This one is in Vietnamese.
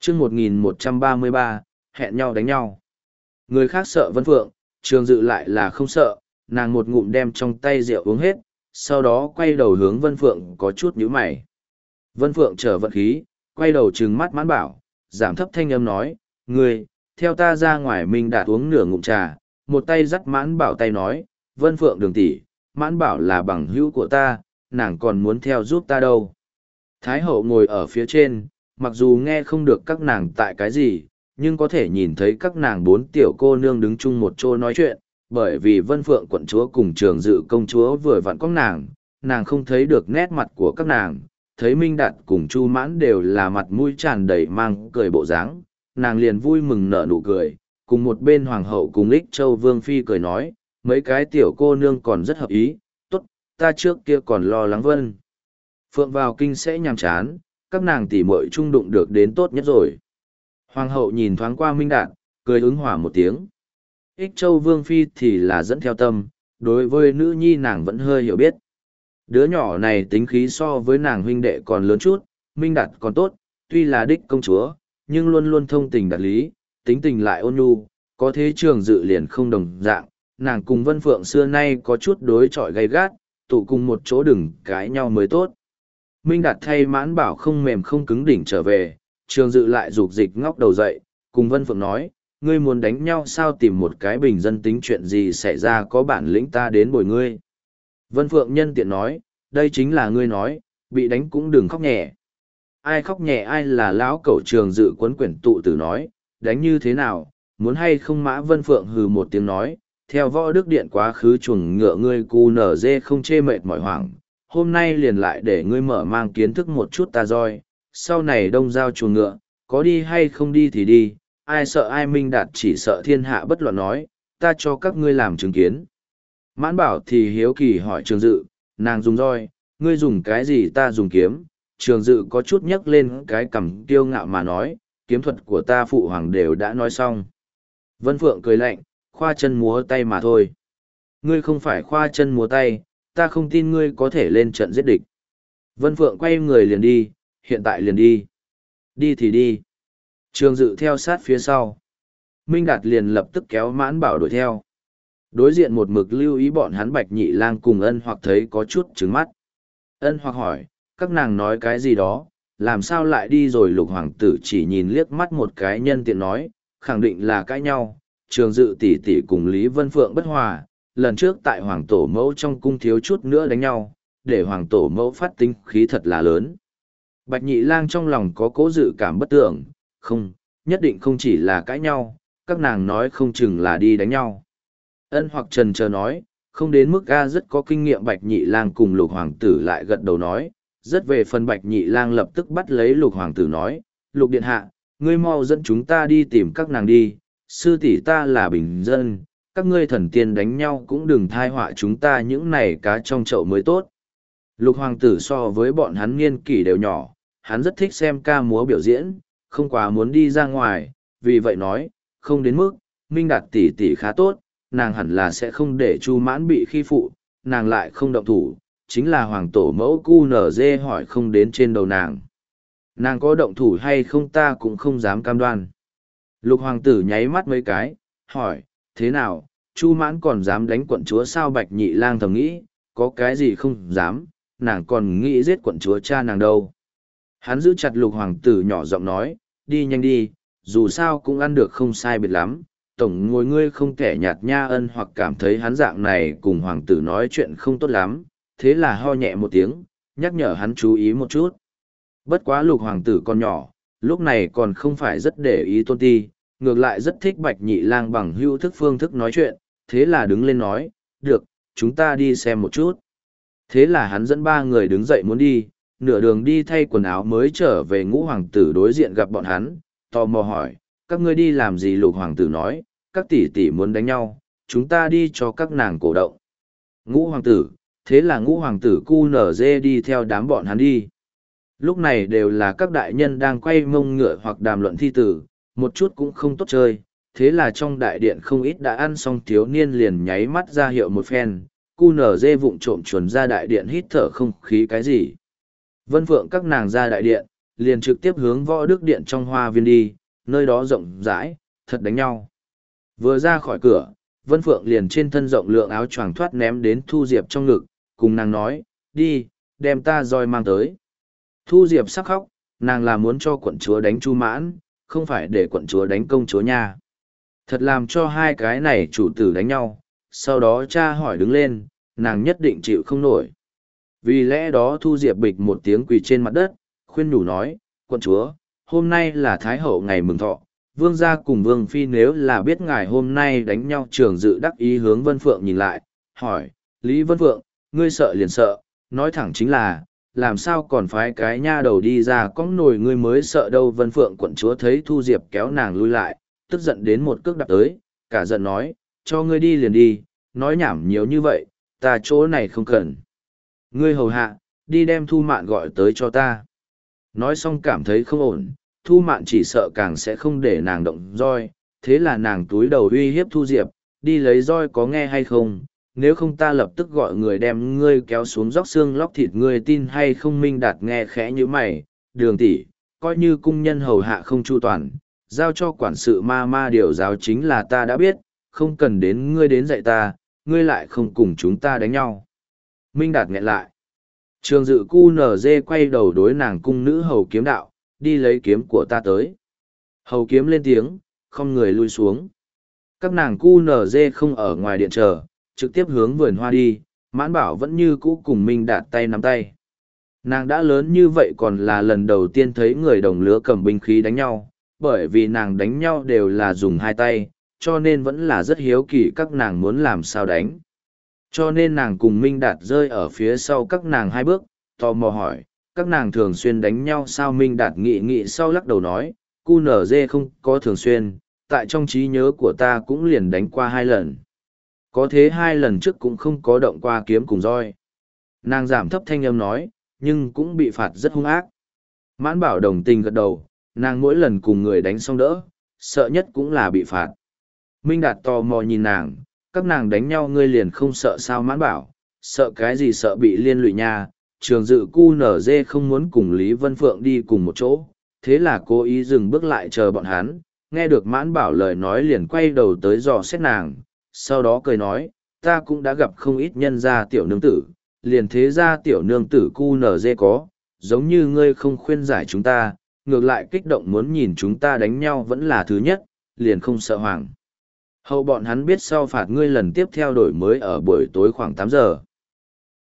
chương 1133, hẹn nhau đánh nhau. Người khác sợ Vân Phượng, Trường Dự lại là không sợ, nàng một ngụm đem trong tay rượu uống hết, sau đó quay đầu hướng Vân Phượng có chút nhíu mày. Vân Phượng trở vận khí, quay đầu trừng mắt Mãn Bảo, giảm thấp thanh âm nói, ngươi, theo ta ra ngoài. Minh Đạt uống nửa ngụm trà, một tay dắt Mãn Bảo tay nói, Vân Phượng đường tỷ, Mãn Bảo là bằng hữu của ta, nàng còn muốn theo giúp ta đâu. Thái hậu ngồi ở phía trên, mặc dù nghe không được các nàng tại cái gì, nhưng có thể nhìn thấy các nàng bốn tiểu cô nương đứng chung một chỗ nói chuyện, bởi vì Vân Phượng quận chúa cùng Trường Dự công chúa vừa vặn có nàng không thấy được nét mặt của các nàng, thấy Minh Đạt cùng Chu Mãn đều là mặt mũi tràn đầy mang cười bộ dáng, nàng liền vui mừng nở nụ cười, cùng một bên hoàng hậu cùng Ích Châu Vương Phi cười nói, mấy cái tiểu cô nương còn rất hợp ý, tốt, ta trước kia còn lo lắng Vân Phượng vào kinh sẽ nhàm chán, các nàng tỉ muội chung đụng được đến tốt nhất rồi. Hoàng hậu nhìn thoáng qua Minh Đạt, cười ứng hòa một tiếng. Ích Châu Vương Phi thì là dẫn theo tâm, đối với nữ nhi nàng vẫn hơi hiểu biết. Đứa nhỏ này tính khí so với nàng huynh đệ còn lớn chút, Minh Đạt còn tốt, tuy là đích công chúa, nhưng luôn luôn thông tình đạt lý, tính tình lại ôn nhu, có thế Trường Dự liền không đồng dạng, nàng cùng Vân Phượng xưa nay có chút đối chọi gay gắt, tụ cùng một chỗ đừng cãi nhau mới tốt. Minh Đạt thay Mãn Bảo không mềm không cứng đỉnh trở về, Trường Dự lại rục dịch ngóc đầu dậy, cùng Vân Phượng nói, ngươi muốn đánh nhau sao, tìm một cái bình dân tính chuyện gì xảy ra, có bản lĩnh ta đến bồi ngươi. Vân Phượng nhân tiện nói, đây chính là ngươi nói, bị đánh cũng đừng khóc nhẹ. Ai khóc nhẹ ai là lão cẩu. Trường Dự quấn quyển tụ tử nói, đánh như thế nào, muốn hay không. Mã Vân Phượng hừ một tiếng nói, theo Võ Đức Điện quá khứ chuồng ngựa ngươi cu nở dê không chê mệt mỏi hoảng, hôm nay liền lại để ngươi mở mang kiến thức một chút ta roi, sau này đông giao chuồng ngựa, có đi hay không đi thì đi, ai sợ ai. Minh Đạt chỉ sợ thiên hạ bất loạn nói, ta cho các ngươi làm chứng kiến. Mãn Bảo thì hiếu kỳ hỏi Trường Dự, nàng dùng roi, ngươi dùng cái gì, ta dùng kiếm. Trường Dự có chút nhấc lên cái cằm kiêu ngạo mà nói, kiếm thuật của ta phụ hoàng đều đã nói xong. Vân Phượng cười lạnh, khoa chân múa tay mà thôi. Ngươi không phải khoa chân múa tay, ta không tin ngươi có thể lên trận giết địch. Vân Phượng quay người liền đi, hiện tại liền đi. Đi thì đi. Trường Dự theo sát phía sau. Minh Đạt liền lập tức kéo Mãn Bảo đuổi theo. Đối diện một mực lưu ý bọn hắn Bạch Nhị Lang cùng Ân Hoặc thấy có chút trứng mắt. Ân Hoặc hỏi, các nàng nói cái gì đó, làm sao lại đi rồi. Lục hoàng tử chỉ nhìn liếc mắt một cái, nhân tiện nói, khẳng định là cãi nhau. Trường Dự tỷ tỷ cùng Lý Vân Phượng bất hòa, lần trước tại hoàng tổ mẫu trong cung thiếu chút nữa đánh nhau, để hoàng tổ mẫu phát tính khí thật là lớn. Bạch Nhị Lang trong lòng có cố dự cảm bất tưởng, không, nhất định không chỉ là cãi nhau, các nàng nói không chừng là đi đánh nhau. Ân Hoặc trần chờ nói, không đến mức ga rất có kinh nghiệm. Bạch Nhị Lang cùng Lục hoàng tử lại gật đầu nói, rất về phần. Bạch Nhị Lang lập tức bắt lấy Lục hoàng tử nói, Lục điện hạ, ngươi mau dẫn chúng ta đi tìm các nàng đi, sư tỷ ta là bình dân, các ngươi thần tiên đánh nhau cũng đừng thai họa chúng ta những này cá trong chậu mới tốt. Lục hoàng tử so với bọn hắn niên kỷ đều nhỏ, hắn rất thích xem ca múa biểu diễn, không quá muốn đi ra ngoài, vì vậy nói, không đến mức. Minh Đạt tỷ tỷ khá tốt, nàng hẳn là sẽ không để Chu Mãn bị khi phụ, nàng lại không động thủ, chính là hoàng tổ mẫu cu nở dê hỏi không đến trên đầu nàng. Nàng có động thủ hay không ta cũng không dám cam đoan. Lục hoàng tử nháy mắt mấy cái, hỏi, thế nào, Chu Mãn còn dám đánh quận chúa sao? Bạch Nhị Lang thầm nghĩ, có cái gì không dám, nàng còn nghĩ giết quận chúa cha nàng đâu. Hắn giữ chặt Lục hoàng tử nhỏ giọng nói, đi nhanh đi, dù sao cũng ăn được không sai biệt lắm, tổng ngồi ngươi không kẻ nhạt nha. Ân Hoặc cảm thấy hắn dạng này cùng hoàng tử nói chuyện không tốt lắm, thế là ho nhẹ một tiếng, nhắc nhở hắn chú ý một chút. Bất quá Lục hoàng tử còn nhỏ, lúc này còn không phải rất để ý tôn ti, ngược lại rất thích Bạch Nhị Lang bằng hữu thức phương thức nói chuyện, thế là đứng lên nói, được, chúng ta đi xem một chút. Thế là hắn dẫn ba người đứng dậy muốn đi, nửa đường đi thay quần áo mới trở về. Ngũ hoàng tử đối diện gặp bọn hắn, tò mò hỏi, các ngươi đi làm gì? Lục hoàng tử nói, các tỷ tỷ muốn đánh nhau, chúng ta đi cho các nàng cổ động. Ngũ hoàng tử, thế là Ngũ hoàng tử cu nở dê đi theo đám bọn hắn đi. Lúc này đều là các đại nhân đang quay mông ngựa hoặc đàm luận thi tử, một chút cũng không tốt chơi, thế là trong đại điện không ít đã ăn xong thiếu niên liền nháy mắt ra hiệu một phen, cu nở dê vụng trộm chuồn ra đại điện hít thở không khí cái gì. Vân Phượng các nàng ra đại điện, liền trực tiếp hướng Võ Đức Điện trong hoa viên đi, nơi đó rộng rãi, thật đánh nhau. Vừa ra khỏi cửa, Vân Phượng liền trên thân rộng lượng áo choàng thoát ném đến Thu Diệp trong ngực, cùng nàng nói, đi, đem ta roi mang tới. Thu Diệp sắc khóc, nàng là muốn cho quận chúa đánh Chu Mãn, không phải để quận chúa đánh công chúa nha. Thật làm cho hai cái này chủ tử đánh nhau, sau đó cha hỏi đứng lên, nàng nhất định chịu không nổi. Vì lẽ đó Thu Diệp bịch một tiếng quỳ trên mặt đất, khuyên nhủ nói, quận chúa, hôm nay là Thái Hậu ngày mừng thọ, Vương gia cùng Vương Phi nếu là biết ngài hôm nay đánh nhau Trường Dự đắc ý hướng Vân Phượng nhìn lại, hỏi, Lý Vân Phượng, ngươi sợ liền sợ, nói thẳng chính là, làm sao còn phái cái nha đầu đi ra cõng nồi ngươi mới sợ đâu. Vân Phượng quận chúa thấy Thu Diệp kéo nàng lui lại, tức giận đến một cước đạp tới, cả giận nói, cho ngươi đi liền đi, nói nhảm nhiều như vậy, ta chỗ này không cần. Ngươi hầu hạ, đi đem Thu Mạn gọi tới cho ta. Nói xong cảm thấy không ổn, Thu Mạn chỉ sợ càng sẽ không để nàng động roi, thế là nàng túi đầu uy hiếp Thu Diệp, đi lấy roi có nghe hay không, nếu không ta lập tức gọi người đem ngươi kéo xuống róc xương lóc thịt. Ngươi tin hay không? Minh Đạt nghe khẽ như mày, Đường tỷ, coi như cung nhân hầu hạ không chu toàn, giao cho quản sự ma ma điều giáo chính là ta đã biết, không cần đến ngươi đến dạy ta, ngươi lại không cùng chúng ta đánh nhau. Minh Đạt nghẹn lại. Trường Dự cu nở dê quay đầu đối nàng cung nữ hầu kiếm đạo, đi lấy kiếm của ta tới. Hầu kiếm lên tiếng, không người lui xuống. Các nàng cu nở dê không ở ngoài điện chờ, trực tiếp hướng vườn hoa đi, Mãn Bảo vẫn như cũ cùng Minh Đạt tay nắm tay. Nàng đã lớn như vậy còn là lần đầu tiên thấy người đồng lứa cầm binh khí đánh nhau, bởi vì nàng đánh nhau đều là dùng hai tay, cho nên vẫn là rất hiếu kỳ các nàng muốn làm sao đánh. Cho nên nàng cùng Minh Đạt rơi ở phía sau các nàng hai bước, tò mò hỏi, các nàng thường xuyên đánh nhau sao? Minh Đạt nghị nghị sau lắc đầu nói, cu nở dê không có thường xuyên, tại trong trí nhớ của ta cũng liền đánh qua 2 lần. Có thế 2 lần trước cũng không có động qua kiếm cùng roi. Nàng giảm thấp thanh âm nói, nhưng cũng bị phạt rất hung ác. Mãn Bảo đồng tình gật đầu, nàng mỗi lần cùng người đánh xong đỡ, sợ nhất cũng là bị phạt. Minh Đạt tò mò nhìn nàng, các nàng đánh nhau ngươi liền không sợ sao? Mãn Bảo, sợ cái gì? Sợ bị liên lụy nha. Trường Dự cu nở dê không muốn cùng Lý Vân Phượng đi cùng một chỗ, thế là cố ý dừng bước lại chờ bọn hắn. Nghe được Mãn Bảo lời nói liền quay đầu tới dò xét nàng, sau đó cười nói, ta cũng đã gặp không ít nhân gia tiểu nương tử, liền thế gia tiểu nương tử cu nở dê có, giống như ngươi không khuyên giải chúng ta, ngược lại kích động muốn nhìn chúng ta đánh nhau vẫn là thứ nhất, liền không sợ hoàng. Hậu bọn hắn biết sau phạt ngươi lần tiếp theo đổi mới ở buổi tối khoảng 8 giờ.